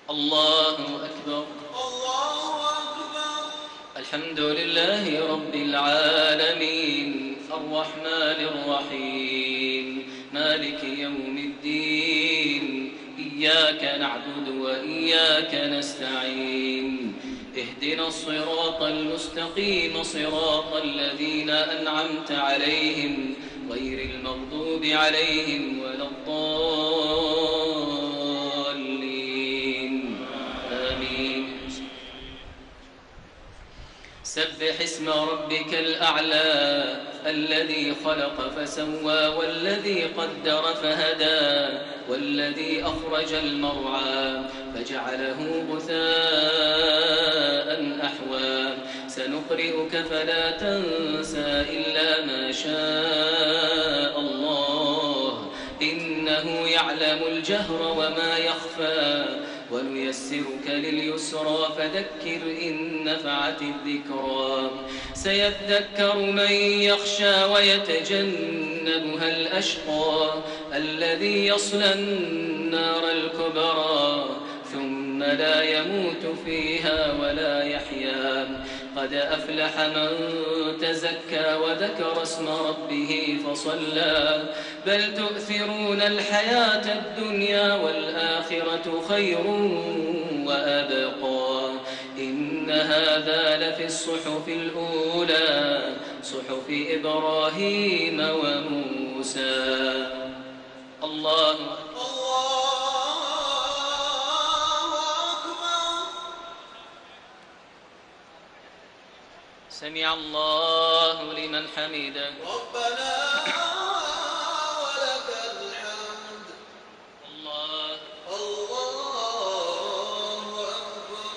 الله أكبر. الله أكبر. الحمد لله رب العالمين الرحمن الرحيم مالك يوم الدين إياك نعبد وإياك نستعين اهدنا الصراط المستقيم صراط الذين أنعمت عليهم غير المغضوب عليهم ولا الضالين آمين. سبح اسم ربك الأعلى الذي خلق فسوى والذي قدر فهدى والذي أخرج المرعى فجعله غثاء أحوى سنقرئك فلا تنسى إلا ما شاء الله إنه يعلم الجهر وما يخفى ونيسرك لليسرى فذكر إن نفعت الذكرى سيذكر من يخشى ويتجنبها الأشقى الذي يصلى النار الكبرى ثم لا يموت فيها ولا يحيا قد أفلح من تزكى وذكر اسم ربه فصلى بل تؤثرون الحياة الدنيا والآخرة خير وأبقى إن هذا لفي الصحف الأولى صحف إبراهيم وموسى. الله أكبر. سمع الله لمن حمده ربنا ولك الحمد. الله أكبر.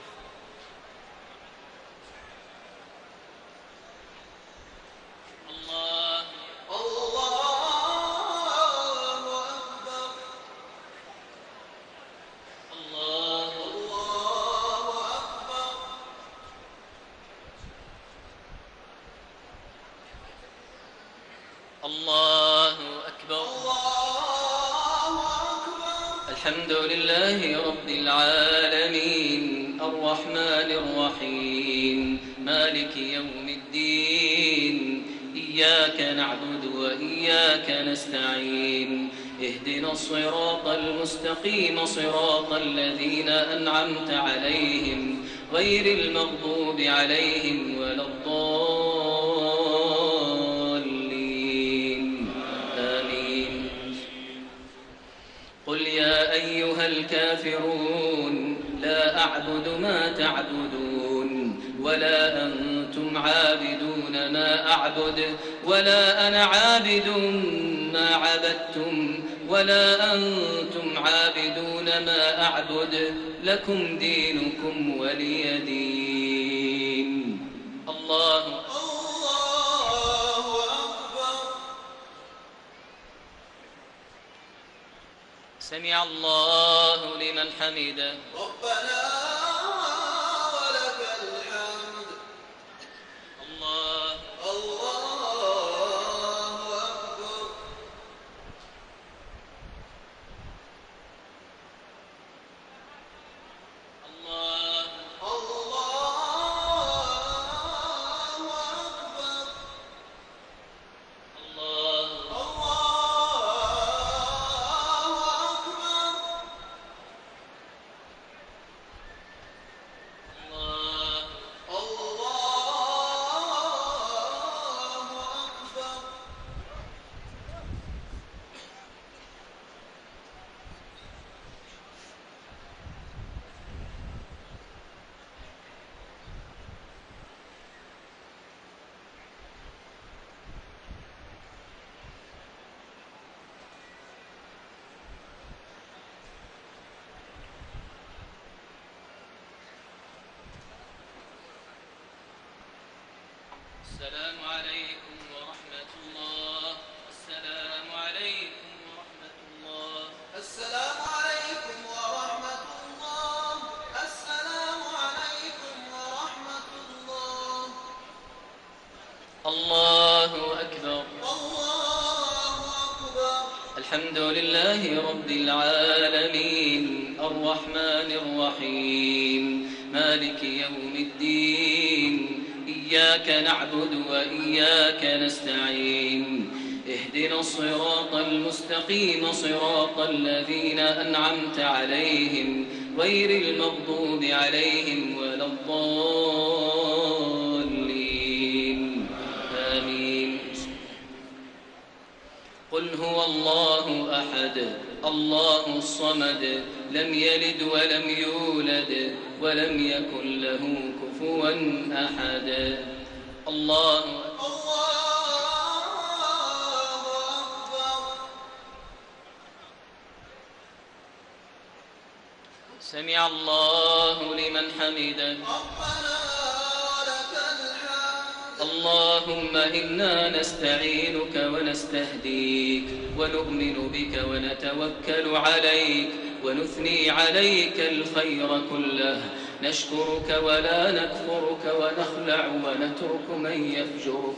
الله أكبر. الله أكبر. الله أكبر. الحمد لله رب العالمين الرحمن الرحيم مالك يوم الدين إياك نعبد وإياك نستعين اهدنا الصراط المستقيم صراط الذين أنعمت عليهم غير المغضوب عليهم ولا الضالين آمين. قل يا أيها الكافرون لا أعبد ما تعبدون ولا أنتم عابدون ما أعبد ولا أنا عابد ما عبدتم ولا أنتم عابدون ما أعبد لكم دينكم ولي دين. الله أكبر. سمع الله لمن حمده ربنا ولك الحمد. الله أكبر. الله أكبر. الله أكبر. الرحمن الرحيم مالك يوم الدين إياك نعبد وإياك نستعين اهدنا الصراط المستقيم صراط الذين أنعمت عليهم غير المغضوب عليهم ولا الضالين آمين. قل هو الله أحد الله الصمد لم يلد ولم يولد ولم يكن له كفوا أحد. الله أكبر. سمع الله لمن حمده. اللهم إنا نستعينك ونستهديك ونؤمن بك ونتوكل عليك ونثني عليك الخير كله، نشكرك ولا نكفرك ونخلع ونترك من يفجرك.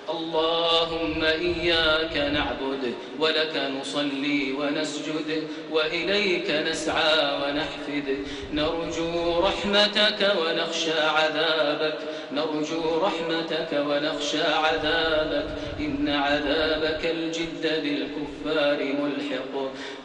اللهم إياك نعبد ولك نصلي ونسجد وإليك نسعى ونحفد، نرجو رحمتك ونخشى عذابك، نرجو رحمتك ونخشى عذابك، إن عذابك الجد بالكفار ملحق.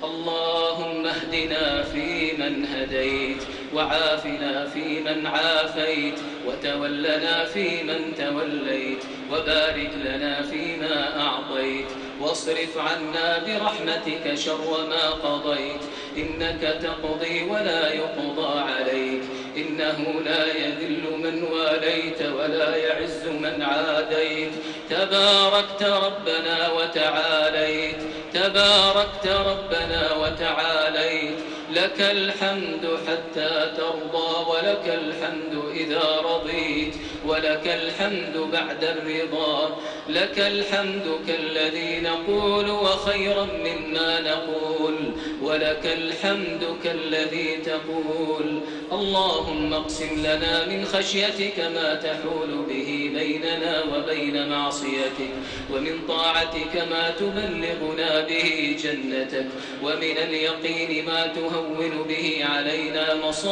اللهم اهدنا فيمن هديت وعافنا فيمن عافيت وتولنا فيمن توليت وبارك لنا فيما أعطيت واصرف عنا برحمتك شر ما قضيت، إنك تقضي ولا يقضى عليك، إنه لا يذل من واليت ولا يعز من عاديت. تباركت ربنا وتعاليت، تباركت ربنا وتعاليت، لك الحمد حتى ترضى ولك الحمد إذا رضيت ولك الحمد بعد الرضا، لك الحمد كالذي نقول وخيرا مما نقول، ولك الحمد كالذي تقول. اللهم اقسم لنا من خشيتك ما تحول به بيننا وبين معصيتك، ومن طاعتك ما تبلغنا به جنتك، ومن اليقين ما تهون به علينا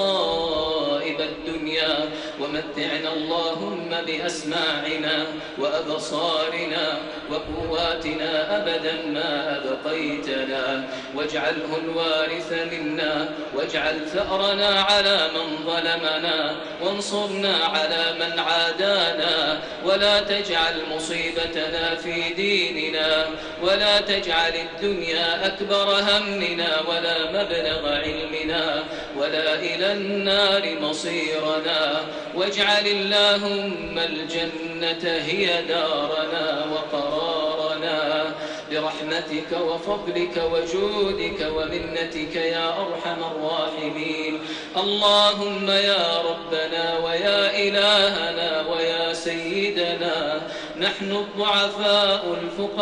مصائب الدنيا، ومتعنا اللهم بأسماعنا وأبصارنا وقواتنا أبدا ما أبقيتنا، واجعله الوارث منا، واجعل ثأرنا على من ظلمنا، وانصرنا على من عادانا، ولا تجعل مصيبتنا في ديننا، ولا تجعل الدنيا أكبر همنا ولا مبلغ علمنا ولا إلى النار مصيرنا، واجعل اللهم الجنة هي دارنا وقرارنا، برحمتك وفضلك وجودك ومنتك يا أرحم الراحمين. اللهم يا ربنا ويا إلهنا ويا سيدنا، نحن الضعفاء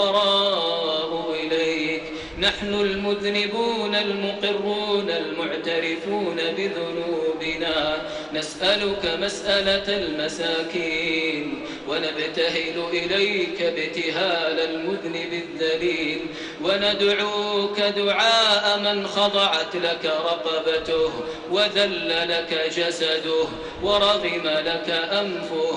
الفقراء إليك، نحن المذنبون المقرون المعترفون بذنوبنا، نسألك مسألة المساكين ونبتهل إليك ابتهال المذنب الذليل، وندعوك دعاء من خضعت لك رقبته وذل لك جسده ورغم لك أنفه.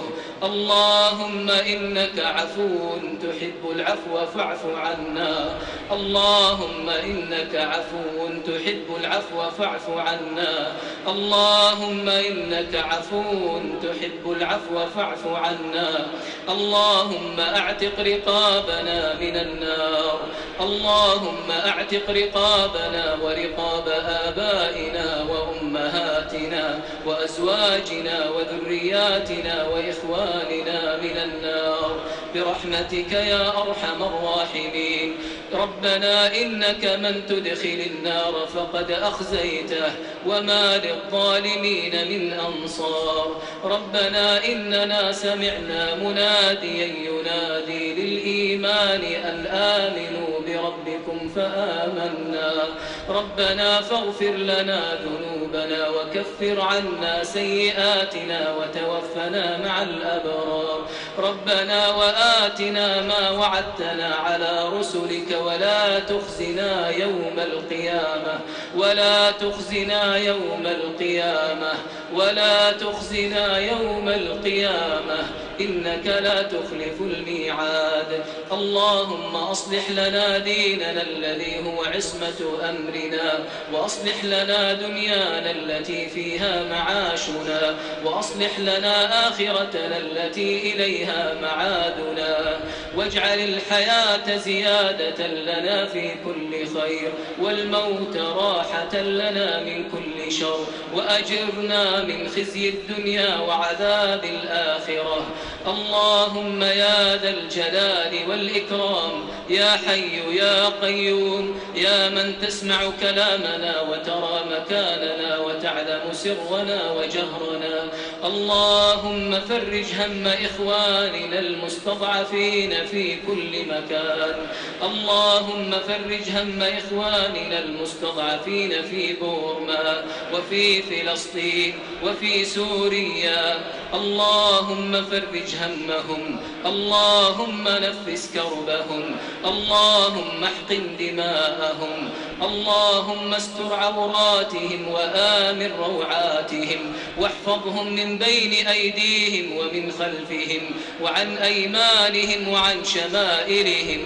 اللهم إنك عفو تحب العفو فاعف عنا، اللهم إنك عفو تحب العفو فاعف عنا، اللهم إنك عفو تحب العفو فاعف عنا. اللهم أعتق رقابنا من النار، اللهم أعتق رقابنا ورقاب آبائنا وأمهاتنا وأزواجنا وذرياتنا وإخواننا من النار برحمتك يا أرحم الراحمين. ربنا إنك من تدخل النار فقد أخزيته وما للظالمين من أنصار. ربنا إننا سمعنا مناديا ينادي للإيمان أن آمنوا بربكم بربكم فآمنا ربنا فاغفر لنا ذنوبنا وكفر عنا سيئاتنا وتوفنا مع الأبرار ربنا وآتنا ما وعدتنا على رسلك ولا تخزنا يوم القيامة ولا تخزنا يوم القيامة ولا تخزنا يوم القيامة إنك لا تخلف الميعاد اللهم أصلح لنا ديننا الذي هو عصمة أمرنا وأصلح لنا دنيانا التي فيها معاشنا وأصلح لنا آخرتنا التي إليها معادنا واجعل الحياة زيادة لنا في كل خير والموت راحة لنا من كل شر وأجرنا من خزي الدنيا وعذاب الآخرة اللهم يا ذا الجلال والإكرام يا حي يا قيوم يا من تسمع كلامنا وترى مكاننا وتعلم سرنا وجهرنا اللهم فرج هم إخواننا المستضعفين في كل مكان اللهم فرج هم إخواننا المستضعفين في بورما وفي فلسطين وفي سوريا اللهم فرج همهم اللهم نفس كربهم اللهم احقن دماءهم اللهم استر عوراتهم وآمن روعاتهم واحفظهم من بين أيديهم ومن خلفهم وعن أيمانهم وعن شمائلهم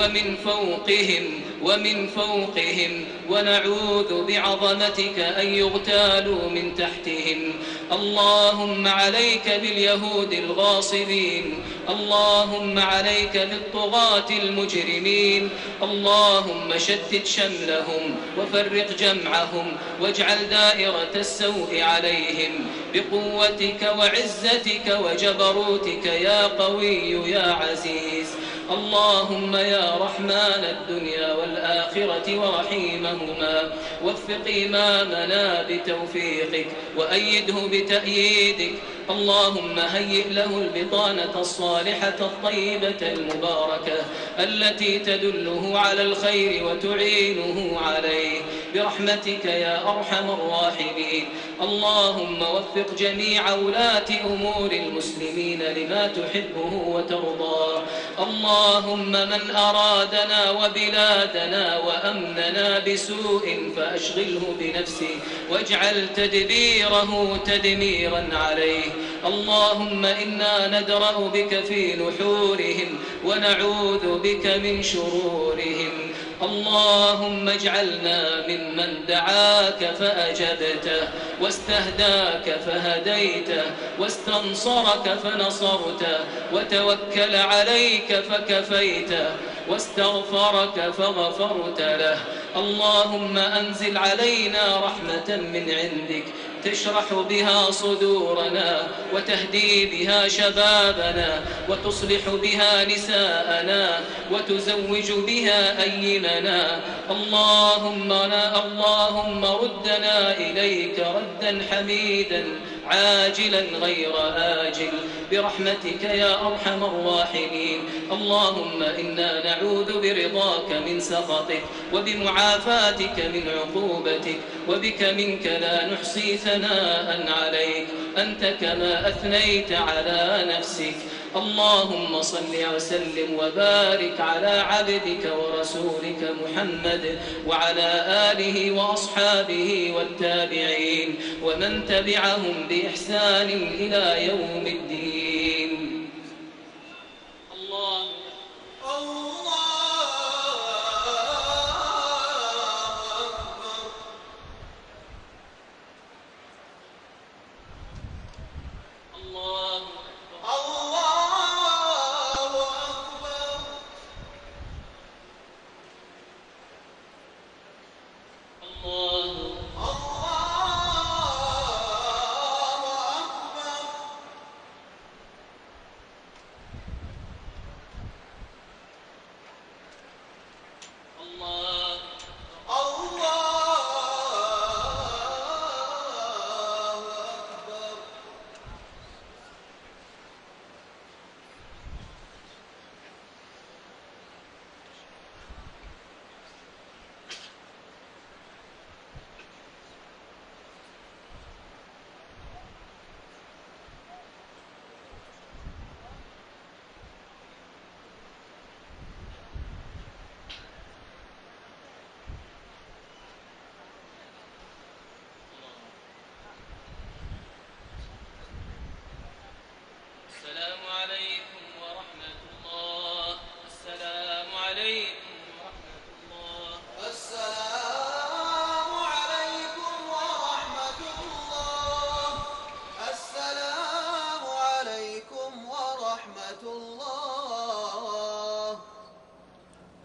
ومن فوقهم ونعوذ بعظمتك أن يغتالوا من تحتهم اللهم عليك باليهود الغاصبين اللهم عليك بالطغاة المجرمين اللهم شتت شملهم وفرق جمعهم واجعل دائرة السوء عليهم بقوتك وعزتك وجبروتك يا قوي يا عزيز اللهم يا رحمن الدنيا والآخرة ورحيمهما وفق إمامنا بتوفيقك وأيده بتأييدك اللهم هيئ له البطانة الصالحة الطيبة المباركة التي تدله على الخير وتعينه عليه برحمتك يا أرحم الراحمين اللهم وفق جميع ولاة أمور المسلمين لما تحبه وترضاه اللهم من أرادنا وبلادنا وأمننا بسوء فأشغله بنفسه واجعل تدبيره تدميرا عليه اللهم إنا ندرأ بك في نحورهم ونعوذ بك من شرورهم اللهم اجعلنا ممن دعاك فأجبته واستهداك فهديته واستنصرك فنصرته وتوكل عليك فكفيته واستغفرك فغفرت له اللهم أنزل علينا رحمة من عندك تشرح بها صدورنا وتهدي بها شبابنا وتصلح بها نساءنا وتزوج بها أيمنا اللهم ردنا إليك ردا حميدا عاجلا غير آجل برحمتك يا أرحم الراحمين اللهم إنا نعوذ برضاك من سخطك وبمعافاتك من عقوبتك وبك منك لا نحصي ثناء عليك أنت كما أثنيت على نفسك اللهم صل وسلم وبارك على عبدك ورسولك محمد وعلى آله وأصحابه والتابعين ومن تبعهم بإحسان إلى يوم الدين الله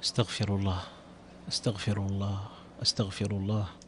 استغفر الله، استغفر الله، استغفر الله.